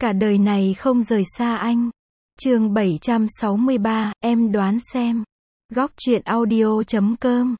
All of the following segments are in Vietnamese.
Cả đời này không rời xa anh. Chương 763, em đoán xem. Góc truyện audio.com.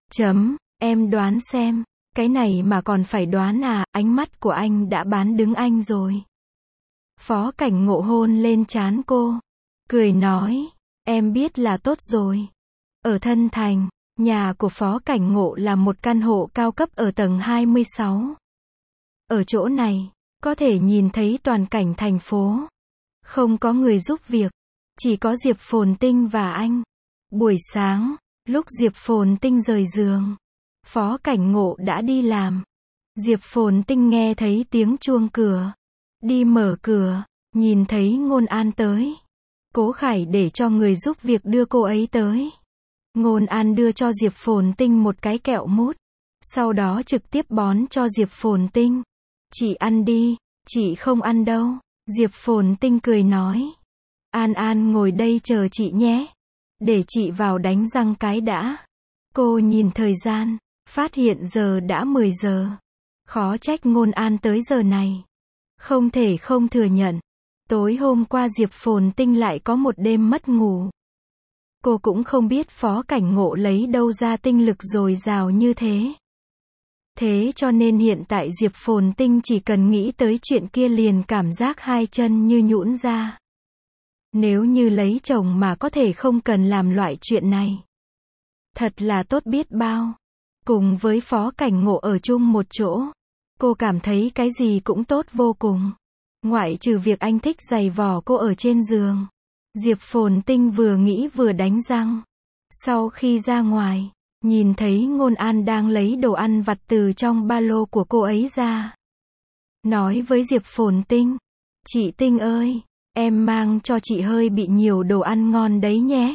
Em đoán xem. Cái này mà còn phải đoán à, ánh mắt của anh đã bán đứng anh rồi. Phó Cảnh Ngộ hôn lên trán cô. Cười nói, em biết là tốt rồi. Ở Thân Thành, nhà của Phó Cảnh Ngộ là một căn hộ cao cấp ở tầng 26. Ở chỗ này, có thể nhìn thấy toàn cảnh thành phố. Không có người giúp việc. Chỉ có Diệp Phồn Tinh và anh. Buổi sáng, lúc Diệp Phồn Tinh rời giường, Phó Cảnh Ngộ đã đi làm. Diệp Phồn Tinh nghe thấy tiếng chuông cửa. Đi mở cửa, nhìn thấy Ngôn An tới. Cố Khải để cho người giúp việc đưa cô ấy tới. Ngôn An đưa cho Diệp Phồn Tinh một cái kẹo mút. Sau đó trực tiếp bón cho Diệp Phồn Tinh. Chị ăn đi, chị không ăn đâu. Diệp Phồn Tinh cười nói. An An ngồi đây chờ chị nhé. Để chị vào đánh răng cái đã. Cô nhìn thời gian, phát hiện giờ đã 10 giờ. Khó trách Ngôn An tới giờ này. Không thể không thừa nhận. Tối hôm qua Diệp Phồn Tinh lại có một đêm mất ngủ. Cô cũng không biết Phó Cảnh Ngộ lấy đâu ra tinh lực dồi dào như thế. Thế cho nên hiện tại Diệp Phồn Tinh chỉ cần nghĩ tới chuyện kia liền cảm giác hai chân như nhũn ra. Nếu như lấy chồng mà có thể không cần làm loại chuyện này. Thật là tốt biết bao. Cùng với Phó Cảnh Ngộ ở chung một chỗ. Cô cảm thấy cái gì cũng tốt vô cùng. Ngoại trừ việc anh thích giày vò cô ở trên giường. Diệp Phồn Tinh vừa nghĩ vừa đánh răng. Sau khi ra ngoài, nhìn thấy Ngôn An đang lấy đồ ăn vặt từ trong ba lô của cô ấy ra. Nói với Diệp Phồn Tinh. Chị Tinh ơi, em mang cho chị hơi bị nhiều đồ ăn ngon đấy nhé.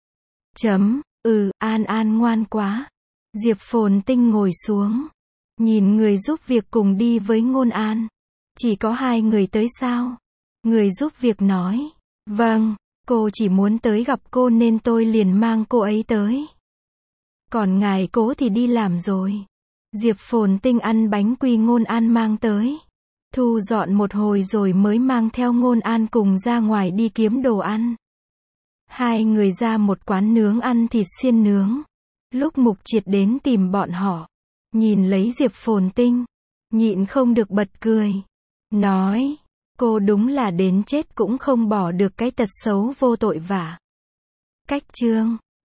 An An ngoan quá. Diệp Phồn Tinh ngồi xuống. Nhìn người giúp việc cùng đi với Ngôn An. Chỉ có hai người tới sao? Người giúp việc nói. Vâng, cô chỉ muốn tới gặp cô nên tôi liền mang cô ấy tới. Còn ngài cố thì đi làm rồi. Diệp Phồn Tinh ăn bánh quy Ngôn An mang tới. Thu dọn một hồi rồi mới mang theo Ngôn An cùng ra ngoài đi kiếm đồ ăn. Hai người ra một quán nướng ăn thịt xiên nướng. Lúc Mục Triệt đến tìm bọn họ, nhìn lấy Diệp Phồn Tinh, nhịn không được bật cười. Nói, cô đúng là đến chết cũng không bỏ được cái tật xấu vô tội vả. Cách chương